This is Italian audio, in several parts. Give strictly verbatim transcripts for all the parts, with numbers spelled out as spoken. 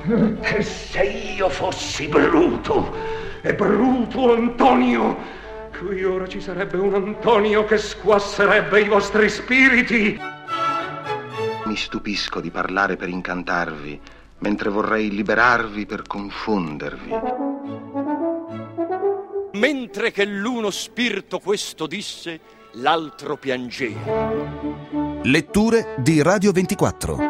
E se io fossi Bruto, e Bruto Antonio, qui ora ci sarebbe un Antonio che squasserebbe i vostri spiriti. Mi stupisco di parlare per incantarvi, mentre vorrei liberarvi per confondervi. Mentre che l'uno spirito questo disse, l'altro piangeva. Letture di Radio ventiquattro.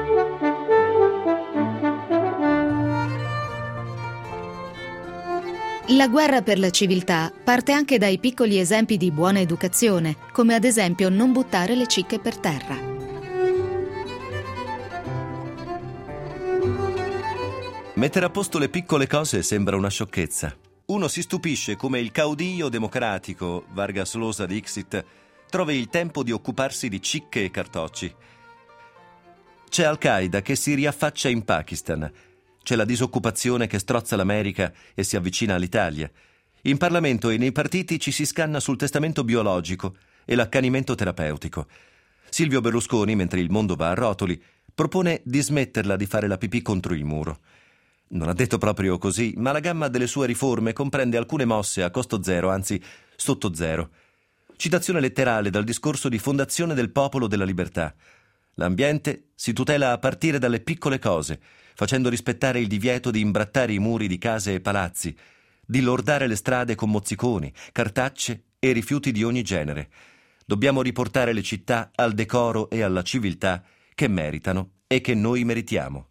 La guerra per la civiltà parte anche dai piccoli esempi di buona educazione, come ad esempio non buttare le cicche per terra. Mettere a posto le piccole cose sembra una sciocchezza. Uno si stupisce come il caudillo democratico, Vargas Llosa Dixit, trovi il tempo di occuparsi di cicche e cartocci. C'è Al-Qaeda che si riaffaccia in Pakistan. C'è la disoccupazione che strozza l'America e si avvicina all'Italia. In Parlamento e nei partiti ci si scanna sul testamento biologico e l'accanimento terapeutico. Silvio Berlusconi, mentre il mondo va a rotoli, propone di smetterla di fare la pipì contro il muro. Non ha detto proprio così, ma la gamma delle sue riforme comprende alcune mosse a costo zero, anzi sotto zero. Citazione letterale dal discorso di fondazione del Popolo della Libertà. L'ambiente si tutela a partire dalle piccole cose, facendo rispettare il divieto di imbrattare i muri di case e palazzi, di lordare le strade con mozziconi, cartacce e rifiuti di ogni genere. Dobbiamo riportare le città al decoro e alla civiltà che meritano e che noi meritiamo.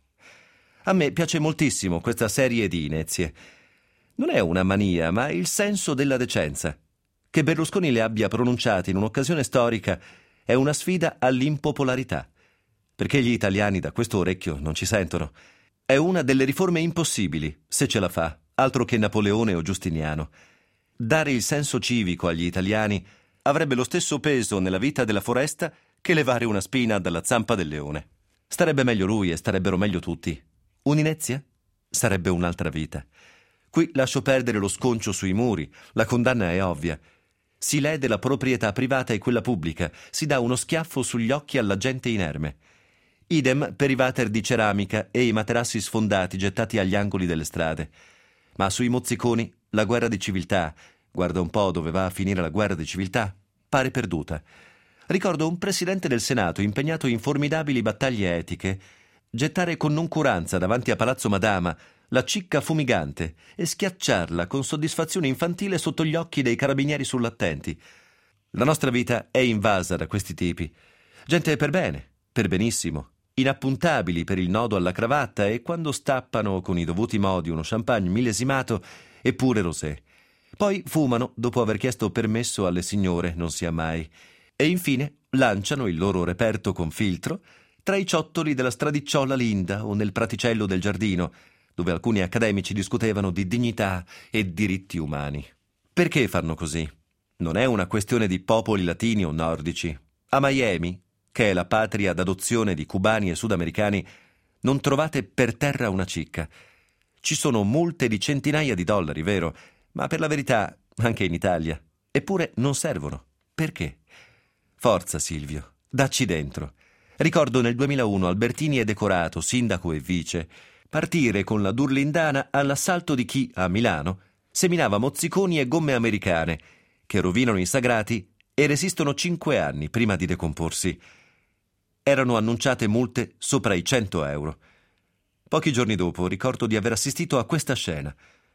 A me piace moltissimo questa serie di inezie. Non è una mania, ma il senso della decenza. Che Berlusconi le abbia pronunciate in un'occasione storica è una sfida all'impopolarità. Perché gli italiani da questo orecchio non ci sentono. È una delle riforme impossibili, se ce la fa, altro che Napoleone o Giustiniano. Dare il senso civico agli italiani avrebbe lo stesso peso nella vita della foresta che levare una spina dalla zampa del leone. Starebbe meglio lui e starebbero meglio tutti. Un'inezia? Sarebbe un'altra vita. Qui lascio perdere lo sconcio sui muri, la condanna è ovvia. Si lede la proprietà privata e quella pubblica, si dà uno schiaffo sugli occhi alla gente inerme. Idem per i water di ceramica e i materassi sfondati gettati agli angoli delle strade. Ma sui mozziconi la guerra di civiltà, guarda un po' dove va a finire la guerra di civiltà, pare perduta. Ricordo un presidente del Senato impegnato in formidabili battaglie etiche gettare con noncuranza davanti a Palazzo Madama la cicca fumigante e schiacciarla con soddisfazione infantile sotto gli occhi dei carabinieri sull'attenti. La nostra vita è invasa da questi tipi. Gente per bene, per benissimo, inappuntabili per il nodo alla cravatta e quando stappano con i dovuti modi uno champagne millesimato eppure rosé. Poi fumano dopo aver chiesto permesso alle signore, non sia mai. E infine lanciano il loro reperto con filtro tra i ciottoli della stradicciuola Linda o nel praticello del giardino, dove alcuni accademici discutevano di dignità e diritti umani. Perché fanno così? Non è una questione di popoli latini o nordici. A Miami, che è la patria d'adozione di cubani e sudamericani, non trovate per terra una cicca. Ci sono multe di centinaia di dollari, vero? Ma per la verità, anche in Italia. Eppure non servono. Perché? Forza, Silvio, dacci dentro. Ricordo nel duemilauno Albertini è decorato, sindaco e vice, partire con la Durlindana all'assalto di chi, a Milano, seminava mozziconi e gomme americane, che rovinano i sagrati e resistono cinque anni prima di decomporsi. Erano annunciate multe sopra i cento euro. Pochi giorni dopo ricordo di aver assistito a questa scena.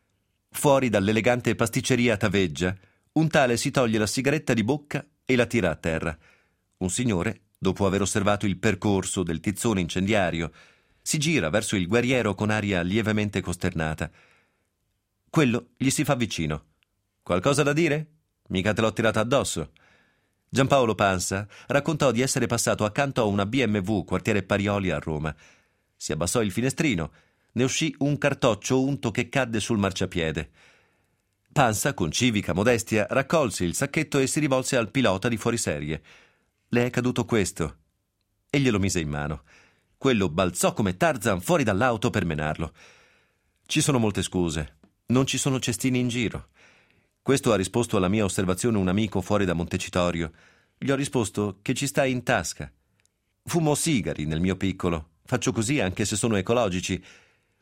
Fuori dall'elegante pasticceria Taveggia, un tale si toglie la sigaretta di bocca e la tira a terra. Un signore, dopo aver osservato il percorso del tizzone incendiario, si gira verso il guerriero con aria lievemente costernata. Quello gli si fa vicino. «Qualcosa da dire? Mica te l'ho tirata addosso». Giampaolo Pansa raccontò di essere passato accanto a una B M W quartiere Parioli a Roma. Si abbassò il finestrino, ne uscì un cartoccio unto che cadde sul marciapiede. Pansa, con civica modestia, raccolse il sacchetto e si rivolse al pilota di fuoriserie. «Le è caduto questo». E glielo mise in mano. Quello balzò come Tarzan fuori dall'auto per menarlo. Ci sono molte scuse. Non ci sono cestini in giro. Questo ha risposto alla mia osservazione un amico fuori da Montecitorio. Gli ho risposto che ci sta in tasca. Fumo sigari nel mio piccolo. Faccio così anche se sono ecologici.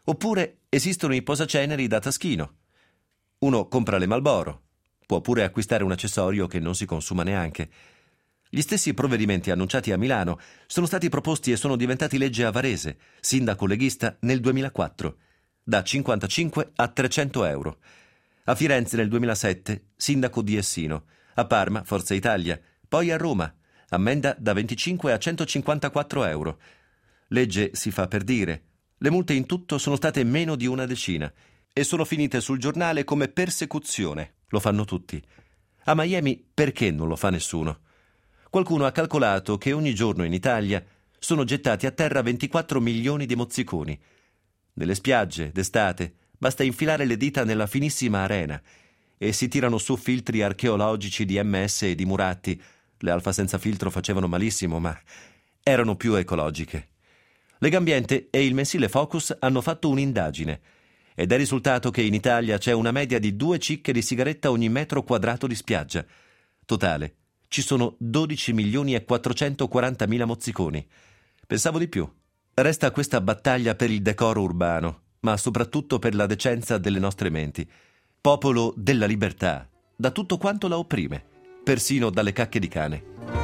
Oppure esistono i posaceneri da taschino. Uno compra le Marlboro, può pure acquistare un accessorio che non si consuma neanche. Gli stessi provvedimenti annunciati a Milano sono stati proposti e sono diventati legge a Varese, sindaco leghista nel duemilaquattro, da cinquantacinque a trecento euro. A Firenze nel duemilasette, sindaco di Essino. A Parma, Forza Italia. Poi a Roma, ammenda da venticinque a centocinquantaquattro euro. Legge si fa per dire. Le multe in tutto sono state meno di una decina e sono finite sul giornale come persecuzione. Lo fanno tutti. A Miami perché non lo fa nessuno? Qualcuno ha calcolato che ogni giorno in Italia sono gettati a terra ventiquattro milioni di mozziconi. Nelle spiagge, d'estate, basta infilare le dita nella finissima arena e si tirano su filtri archeologici di M S e di Muratti. Le alfa senza filtro facevano malissimo, ma erano più ecologiche. Legambiente e il mensile Focus hanno fatto un'indagine ed è risultato che in Italia c'è una media di due cicche di sigaretta ogni metro quadrato di spiaggia. Totale, ci sono dodici milioni e quattrocentoquarantamila mozziconi. Pensavo di più. Resta questa battaglia per il decoro urbano, ma soprattutto per la decenza delle nostre menti. Popolo della libertà, da tutto quanto la opprime, persino dalle cacche di cane.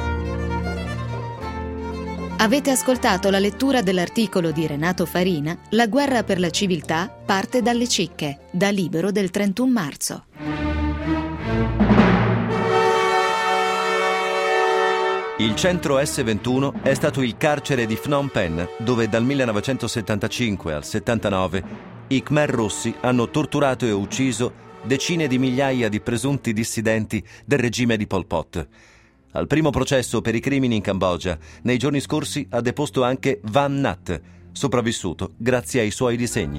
Avete ascoltato la lettura dell'articolo di Renato Farina, La guerra per la civiltà parte dalle cicche, da Libero del trentuno marzo. Il centro esse ventuno è stato il carcere di Phnom Penh, dove dal millenovecentosettantacinque al settantanove i Khmer Rossi hanno torturato e ucciso decine di migliaia di presunti dissidenti del regime di Pol Pot. Al primo processo per i crimini in Cambogia, nei giorni scorsi ha deposto anche Van Nhat, sopravvissuto grazie ai suoi disegni.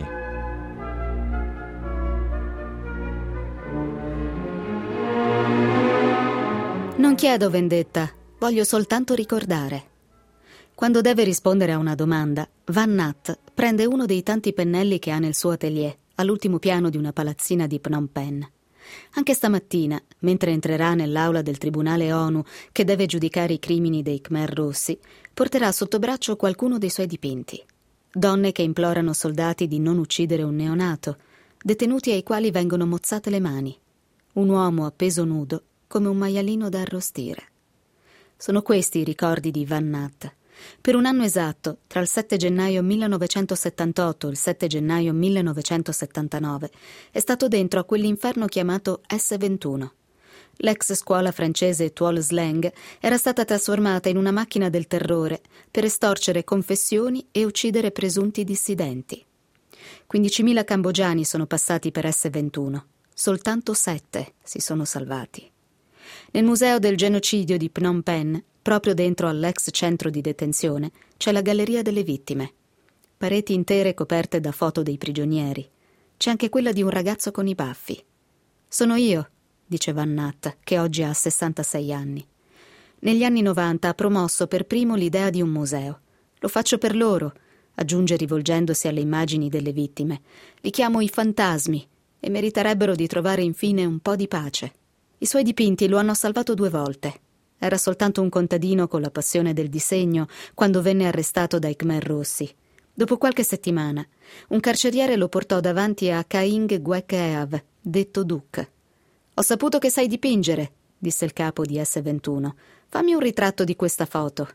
Non chiedo vendetta, voglio soltanto ricordare. Quando deve rispondere a una domanda, Van Nhat prende uno dei tanti pennelli che ha nel suo atelier, all'ultimo piano di una palazzina di Phnom Penh. Anche stamattina, mentre entrerà nell'aula del tribunale ONU che deve giudicare i crimini dei Khmer Rossi, porterà sotto braccio qualcuno dei suoi dipinti. Donne che implorano soldati di non uccidere un neonato, detenuti ai quali vengono mozzate le mani, un uomo appeso nudo come un maialino da arrostire. Sono questi i ricordi di Van Nhat. Per un anno esatto, tra il sette gennaio millenovecentosettantotto e il sette gennaio millenovecentosettantanove, è stato dentro a quell'inferno chiamato esse ventuno. L'ex scuola francese Tuol Sleng era stata trasformata in una macchina del terrore per estorcere confessioni e uccidere presunti dissidenti. quindicimila cambogiani sono passati per esse ventuno, soltanto sette si sono salvati. Nel museo del genocidio di Phnom Penh, proprio dentro all'ex centro di detenzione, c'è la galleria delle vittime. Pareti intere coperte da foto dei prigionieri. C'è anche quella di un ragazzo con i baffi. «Sono io», dice Van Nhat, che oggi ha sessantasei anni. Negli anni novanta ha promosso per primo l'idea di un museo. «Lo faccio per loro», aggiunge rivolgendosi alle immagini delle vittime. «Li chiamo i fantasmi e meriterebbero di trovare infine un po' di pace». I suoi dipinti lo hanno salvato due volte. Era soltanto un contadino con la passione del disegno quando venne arrestato dai Khmer Rossi. Dopo qualche settimana, un carceriere lo portò davanti a Kaing Gwek Eav, detto Duc. «Ho saputo che sai dipingere», disse il capo di esse ventuno. «Fammi un ritratto di questa foto».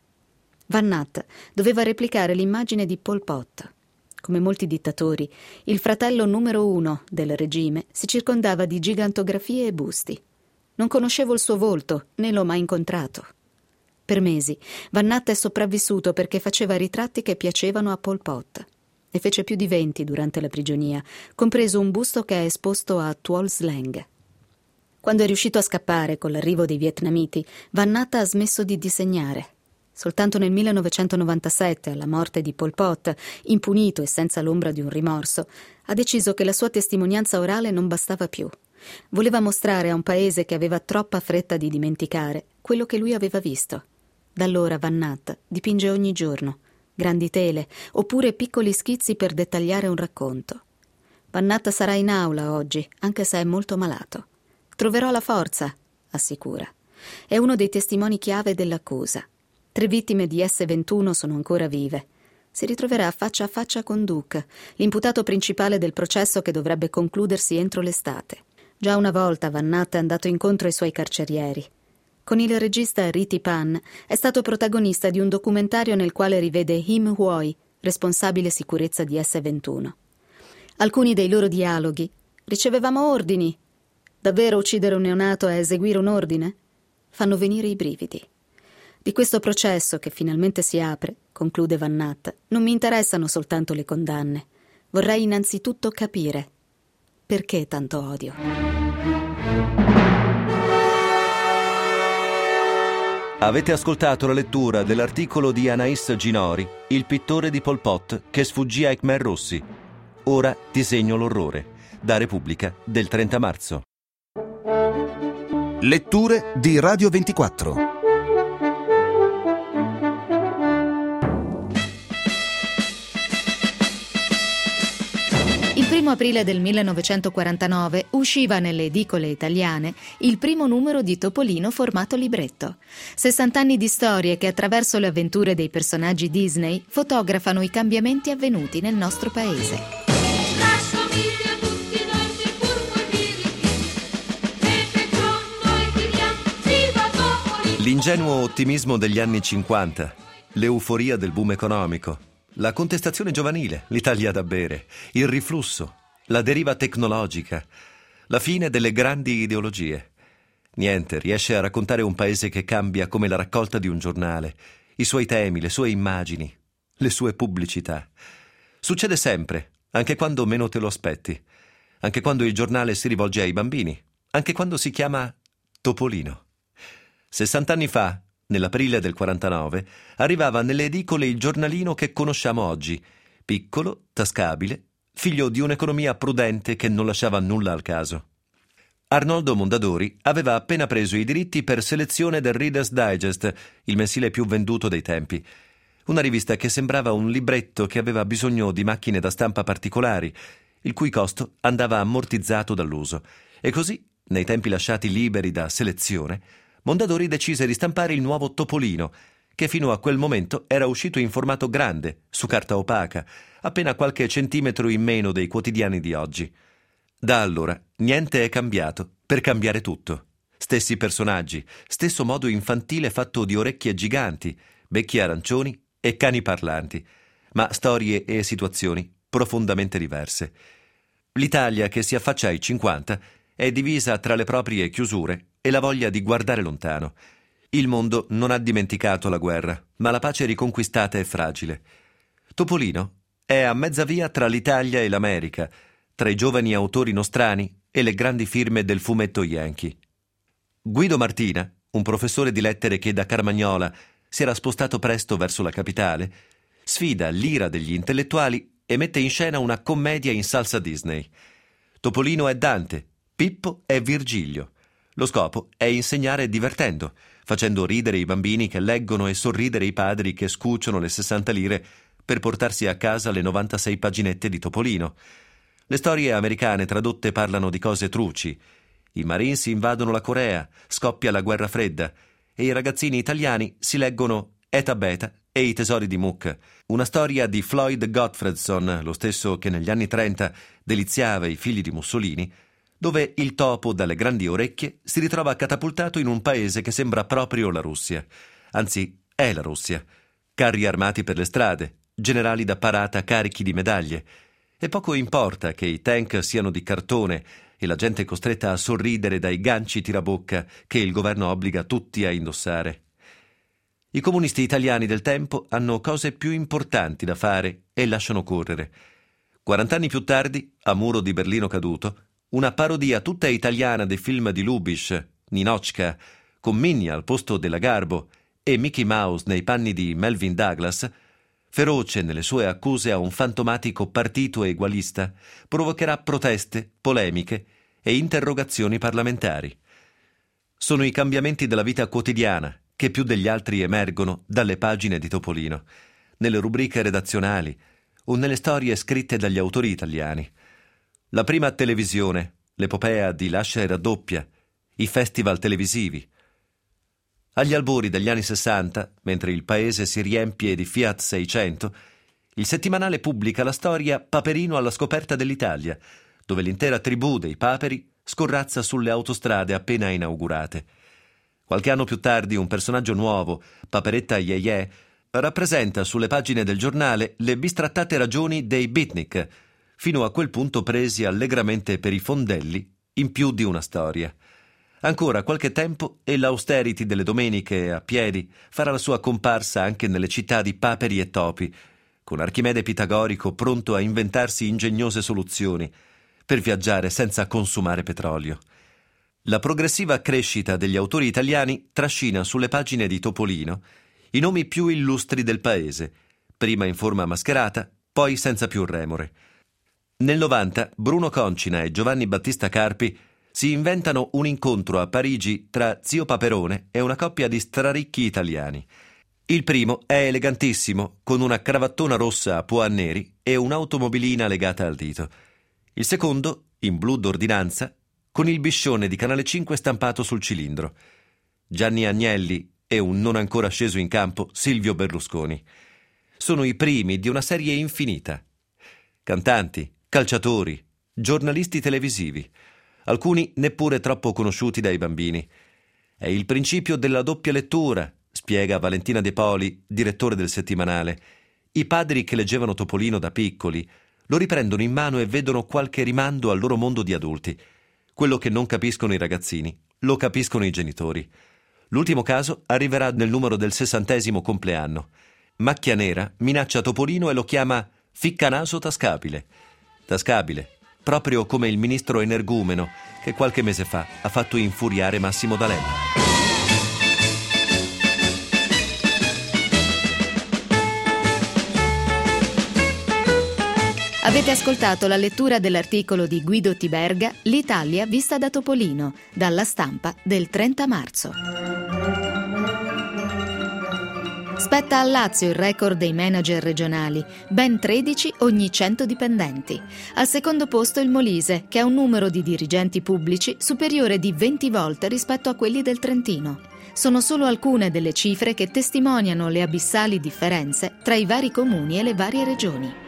Van Nhat doveva replicare l'immagine di Pol Pot. Come molti dittatori, il fratello numero uno del regime si circondava di gigantografie e busti. Non conoscevo il suo volto, né l'ho mai incontrato. Per mesi, Van Nhat è sopravvissuto perché faceva ritratti che piacevano a Pol Pot. Ne fece più di venti durante la prigionia, compreso un busto che è esposto a Tuol Sleng. Quando è riuscito a scappare con l'arrivo dei vietnamiti, Van Nhat ha smesso di disegnare. Soltanto nel millenovecentonovantasette, alla morte di Pol Pot, impunito e senza l'ombra di un rimorso, ha deciso che la sua testimonianza orale non bastava più. Voleva mostrare a un paese che aveva troppa fretta di dimenticare quello che lui aveva visto. Da allora Van Nhat dipinge ogni giorno, grandi tele oppure piccoli schizzi per dettagliare un racconto. Van Nhat sarà in aula oggi, anche se è molto malato. Troverò la forza, assicura. È uno dei testimoni chiave dell'accusa. Tre vittime di esse ventuno sono ancora vive. si ritroverà faccia a faccia con Duke, l'imputato principale del processo che dovrebbe concludersi entro l'estate. Già una volta Van Natt è andato incontro ai suoi carcerieri. Con il regista Riti Pan è stato protagonista di un documentario nel quale rivede Him Huoi, responsabile sicurezza di esse ventuno. Alcuni dei loro dialoghi: ricevevamo ordini. Davvero uccidere un neonato è eseguire un ordine? Fanno venire i brividi. Di questo processo che finalmente si apre, conclude Van Natt, non mi interessano soltanto le condanne. Vorrei innanzitutto capire perché tanto odio. Avete ascoltato la lettura dell'articolo di Anais Ginori, Il pittore di Pol Pot che sfuggì ai Khmer Rossi. Ora disegno l'orrore, da Repubblica del trenta marzo. Letture di Radio ventiquattro. Il primo aprile del millenovecentoquarantanove usciva nelle edicole italiane il primo numero di Topolino formato libretto. sessant'anni di storie che attraverso le avventure dei personaggi Disney fotografano i cambiamenti avvenuti nel nostro paese. L'ingenuo ottimismo degli anni cinquanta, l'euforia del boom economico, la contestazione giovanile, l'Italia da bere, il riflusso, la deriva tecnologica, la fine delle grandi ideologie. Niente riesce a raccontare un paese che cambia come la raccolta di un giornale, i suoi temi, le sue immagini, le sue pubblicità. Succede sempre, anche quando meno te lo aspetti, anche quando il giornale si rivolge ai bambini, anche quando si chiama Topolino. Sessant'anni fa, nell'aprile del quarantanove, arrivava nelle edicole il giornalino che conosciamo oggi, piccolo, tascabile, figlio di un'economia prudente che non lasciava nulla al caso. Arnoldo Mondadori aveva appena preso i diritti per selezione del Reader's Digest, il mensile più venduto dei tempi, una rivista che sembrava un libretto che aveva bisogno di macchine da stampa particolari, il cui costo andava ammortizzato dall'uso. E così, nei tempi lasciati liberi da selezione, Mondadori decise di stampare il nuovo Topolino, che fino a quel momento era uscito in formato grande, su carta opaca, appena qualche centimetro in meno dei quotidiani di oggi. Da allora niente è cambiato, per cambiare tutto. Stessi personaggi, stesso modo infantile fatto di orecchie giganti, becchi arancioni e cani parlanti, ma storie e situazioni profondamente diverse. L'Italia che si affaccia ai cinquanta è divisa tra le proprie chiusure e la voglia di guardare lontano. Il mondo non ha dimenticato la guerra, ma la pace riconquistata è fragile. Topolino è a mezza via tra l'Italia e l'America, tra i giovani autori nostrani e le grandi firme del fumetto yankee. Guido Martina, un professore di lettere che da Carmagnola si era spostato presto verso la capitale, sfida l'ira degli intellettuali e mette in scena una commedia in salsa Disney. Topolino è Dante, Pippo è Virgilio. Lo scopo è insegnare divertendo, facendo ridere i bambini che leggono e sorridere i padri che scucciono le sessanta lire per portarsi a casa le novantasei paginette di Topolino. Le storie americane tradotte parlano di cose truci. I Marines invadono la Corea, scoppia la guerra fredda e i ragazzini italiani si leggono Eta Beta e I tesori di Mook, una storia di Floyd Gottfredson, lo stesso che negli anni trenta deliziava i figli di Mussolini, dove il topo dalle grandi orecchie si ritrova catapultato in un paese che sembra proprio la Russia. Anzi, è la Russia. Carri armati per le strade, generali da parata carichi di medaglie. E poco importa che i tank siano di cartone e la gente costretta a sorridere dai ganci tirabocca che il governo obbliga tutti a indossare. I comunisti italiani del tempo hanno cose più importanti da fare e lasciano correre. Quarant'anni più tardi, a Muro di Berlino caduto, una parodia tutta italiana dei film di Lubitsch, Ninotchka, con Minnie al posto della Garbo e Mickey Mouse nei panni di Melvin Douglas, feroce nelle sue accuse a un fantomatico partito egualista, provocherà proteste, polemiche e interrogazioni parlamentari. Sono i cambiamenti della vita quotidiana che più degli altri emergono dalle pagine di Topolino, nelle rubriche redazionali o nelle storie scritte dagli autori italiani. La prima televisione, l'epopea di Lascia e raddoppia, i festival televisivi. Agli albori degli anni sessanta, mentre il paese si riempie di Fiat seicento, il settimanale pubblica la storia Paperino alla scoperta dell'Italia, dove l'intera tribù dei paperi scorrazza sulle autostrade appena inaugurate. Qualche anno più tardi un personaggio nuovo, Paperetta Yeye, rappresenta sulle pagine del giornale le bistrattate ragioni dei beatnik, fino a quel punto presi allegramente per i fondelli in più di una storia. Ancora qualche tempo e l'austerity delle domeniche a piedi farà la sua comparsa anche nelle città di paperi e topi, con Archimede Pitagorico pronto a inventarsi ingegnose soluzioni per viaggiare senza consumare petrolio. La progressiva crescita degli autori italiani trascina sulle pagine di Topolino i nomi più illustri del paese, prima in forma mascherata, poi senza più remore. Nel novanta Bruno Concina e Giovanni Battista Carpi si inventano un incontro a Parigi tra Zio Paperone e una coppia di straricchi italiani. Il primo è elegantissimo, con una cravattona rossa a pois neri e un'automobilina legata al dito. Il secondo, in blu d'ordinanza, con il biscione di Canale cinque stampato sul cilindro. Gianni Agnelli e un non ancora sceso in campo Silvio Berlusconi. Sono i primi di una serie infinita. Cantanti, calciatori, giornalisti televisivi, alcuni neppure troppo conosciuti dai bambini. È il principio della doppia lettura, spiega Valentina De Poli, direttore del settimanale. I padri che leggevano Topolino da piccoli lo riprendono in mano e vedono qualche rimando al loro mondo di adulti. Quello che non capiscono i ragazzini, lo capiscono i genitori. L'ultimo caso arriverà nel numero del sessantesimo compleanno. Macchia Nera minaccia Topolino e lo chiama ficcanaso tascabile. Tascabile, proprio come il ministro energumeno che qualche mese fa ha fatto infuriare Massimo D'Alema. Avete ascoltato la lettura dell'articolo di Guido Tiberga, L'Italia vista da Topolino, dalla Stampa del trenta marzo. Spetta al Lazio il record dei manager regionali, ben tredici ogni cento dipendenti. Al secondo posto il Molise, che ha un numero di dirigenti pubblici superiore di venti volte rispetto a quelli del Trentino. Sono solo alcune delle cifre che testimoniano le abissali differenze tra i vari comuni e le varie regioni.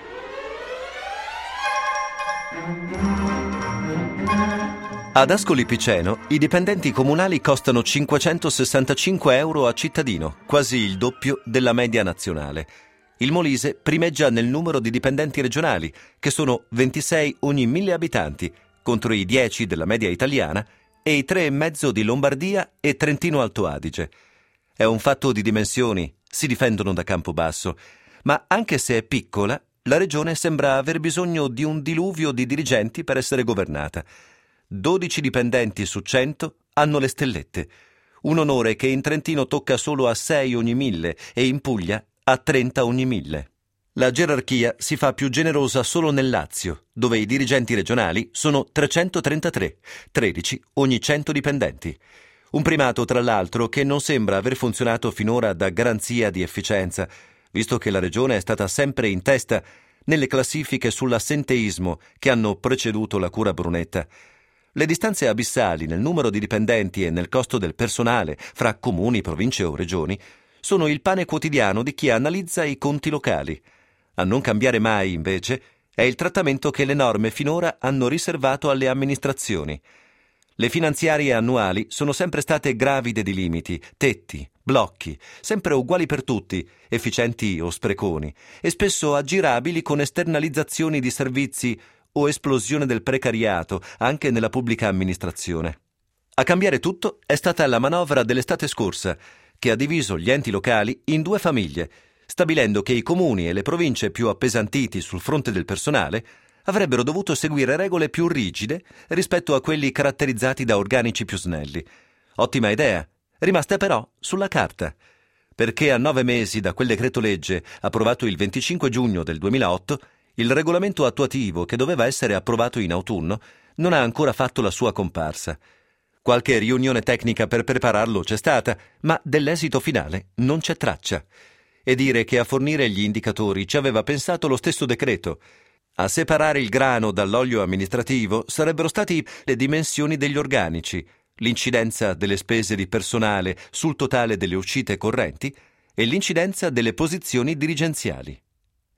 Ad Ascoli Piceno i dipendenti comunali costano cinquecentosessantacinque euro a cittadino, quasi il doppio della media nazionale. Il Molise primeggia nel numero di dipendenti regionali, che sono ventisei ogni mille abitanti, contro i dieci della media italiana e i tre e mezzo di Lombardia e Trentino Alto Adige. È un fatto di dimensioni, si difendono da Campobasso, ma anche se è piccola, la regione sembra aver bisogno di un diluvio di dirigenti per essere governata. dodici dipendenti su cento hanno le stellette, un onore che in Trentino tocca solo a sei ogni mille e in Puglia a trenta ogni mille. La gerarchia si fa più generosa solo nel Lazio, dove i dirigenti regionali sono trecentotrentatré, tredici ogni cento dipendenti. Un primato, tra l'altro, che non sembra aver funzionato finora da garanzia di efficienza, visto che la regione è stata sempre in testa nelle classifiche sull'assenteismo che hanno preceduto la cura Brunetta. Le distanze abissali nel numero di dipendenti e nel costo del personale fra comuni, province o regioni sono il pane quotidiano di chi analizza i conti locali. A non cambiare mai, invece, è il trattamento che le norme finora hanno riservato alle amministrazioni. Le finanziarie annuali sono sempre state gravide di limiti, tetti, blocchi, sempre uguali per tutti, efficienti o spreconi, e spesso aggirabili con esternalizzazioni di servizi o esplosione del precariato anche nella pubblica amministrazione. A cambiare tutto è stata la manovra dell'estate scorsa, che ha diviso gli enti locali in due famiglie, stabilendo che i comuni e le province più appesantiti sul fronte del personale avrebbero dovuto seguire regole più rigide rispetto a quelli caratterizzati da organici più snelli. Ottima idea, rimasta però sulla carta, perché a nove mesi da quel decreto legge approvato il venticinque giugno del duemilaotto, il regolamento attuativo, che doveva essere approvato in autunno, non ha ancora fatto la sua comparsa. Qualche riunione tecnica per prepararlo c'è stata, ma dell'esito finale non c'è traccia. E dire che a fornire gli indicatori ci aveva pensato lo stesso decreto. A separare il grano dall'olio amministrativo sarebbero stati le dimensioni degli organici, l'incidenza delle spese di personale sul totale delle uscite correnti e l'incidenza delle posizioni dirigenziali.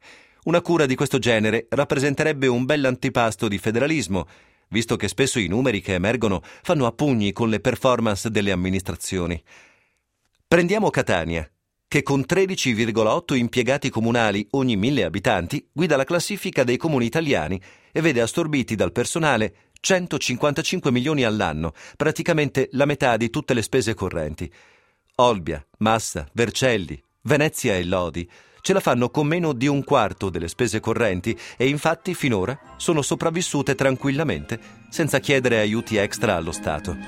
Una cura di questo genere rappresenterebbe un bell'antipasto di federalismo, visto che spesso i numeri che emergono fanno a pugni con le performance delle amministrazioni. Prendiamo Catania, che con tredici virgola otto impiegati comunali ogni mille abitanti guida la classifica dei comuni italiani e vede assorbiti dal personale centocinquantacinque milioni all'anno, praticamente la metà di tutte le spese correnti. Olbia, Massa, Vercelli, Venezia e Lodi ce la fanno con meno di un quarto delle spese correnti e infatti finora sono sopravvissute tranquillamente senza chiedere aiuti extra allo Stato.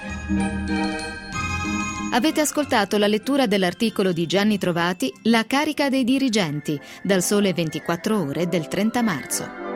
Avete ascoltato la lettura dell'articolo di Gianni Trovati, La carica dei dirigenti, dal Sole ventiquattro Ore del trenta marzo.